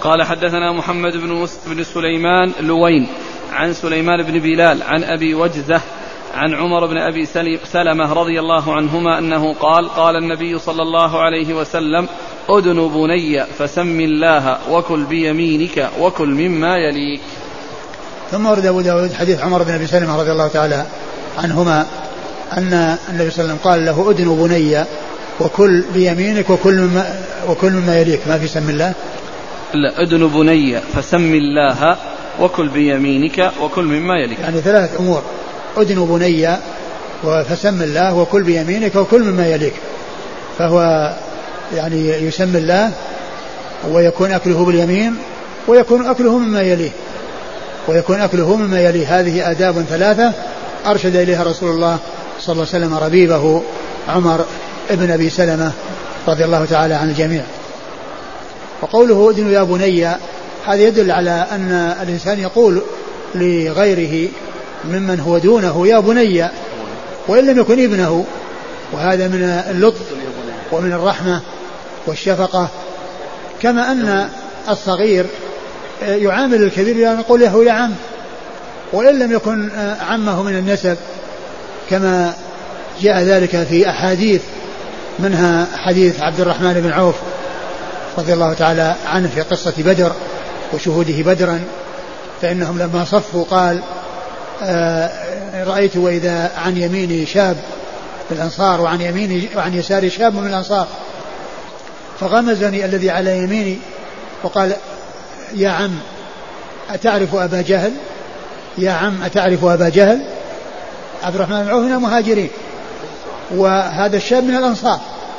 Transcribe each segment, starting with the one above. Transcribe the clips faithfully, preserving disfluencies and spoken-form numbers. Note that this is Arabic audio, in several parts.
قال حدثنا محمد بن, بن سليمان لوين عن سليمان بن بلال عن أبي وجزة عن عمر بن أبي سلمة رضي الله عنهما أنه قال قال النبي صلى الله عليه وسلم أدن بني فسم الله وكل بيمينك وكل مما يليك. ثم ورد أبو داود حديث عمر بن أبي سلمة رضي الله تعالى عنهما أن النبي صلى الله عليه وسلم قال له أدن بني وكل بيمينك وكل مما, وكل مما يليك. ما في سم الله؟ لا، أدن بني فسم الله وكل بيمينك وكل مما يليك، يعني ثلاث أمور: أدن بني فسم الله وكل بيمينك وكل مما يليك. فهو يعني يسمي الله ويكون أكله باليمين ويكون أكله مما يليه ويكون أكله مما يليه. هذه آداب ثلاثة أرشد إليها رسول الله صلى الله عليه وسلم ربيبه عمر ابن أبي سلمة رضي الله تعالى عن الجميع. وقوله أدن يا بني هذا يدل على أن الإنسان يقول لغيره ممن هو دونه يا بني وإن لم يكن ابنه، وهذا من اللطف ومن الرحمة والشفقة. كما أن الصغير يعامل الكبير يعني يقول له يا عم وإن لم يكن عمه من النسب، كما جاء ذلك في أحاديث، منها حديث عبد الرحمن بن عوف رضي الله تعالى عنه في قصة بدر وشهوده بدرا، فإنهم لما صفوا قال آه رأيت وإذا عن يميني شاب من الأنصار وعن يميني وعن يساري شاب من الأنصار، فغمزني الذي على يميني وقال يا عم أتعرف أبا جهل، يا عم أتعرف أبا جهل. عبد الرحمن بن عوف هنا مهاجرين وهذا الشاب من الأنصار،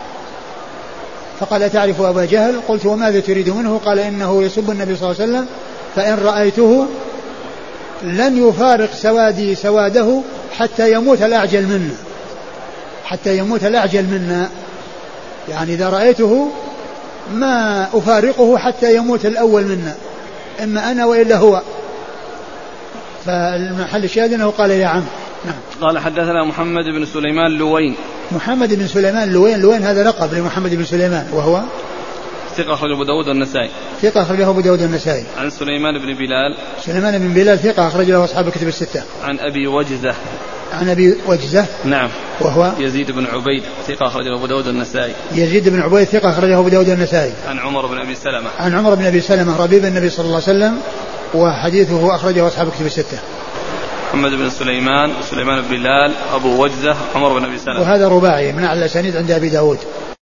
فقال أتعرف أبا جهل؟ قلت وماذا تريد منه؟ قال إنه يسب النبي صلى الله عليه وسلم فإن رأيته لن يفارق سوادي سواده حتى يموت الأعجل منا، حتى يموت الأعجل منا، يعني إذا رأيته ما أفارقه حتى يموت الأول منا، إما أنا وإلا هو. فالمحل الشاهد أنه قال يا عم. نعم. قال حدثنا محمد بن سليمان لوين. محمد بن سليمان لوين، لوين هذا لقب لمحمد بن سليمان، وهو ثقة أخرجه أبو داود والنسائي. ثقة أخرجه أبو داود والنسائي. عن سليمان بن بلال. سليمان بن بلال ثقة أخرج له أصحاب الكتب الستة. عن أبي وجزة. عن أبي وجزة. نعم. وهو يزيد بن عبيد ثقة أخرجه أبو داود والنسائي. يزيد بن عبيد ثقة أخرجه أبو داود والنسائي. عن عمر بن أبي سلمة. عن عمر بن أبي سلمة ربيب النبي صلى الله عليه وسلم، وحديثه أخرجه أصحاب الكتب الستة. محمد بن سليمان، سليمان بن بلال، أبو وجزة، عمر بن أبي سلمة. وهذا رباعي من أعلى الأسانيد عند أبي داود.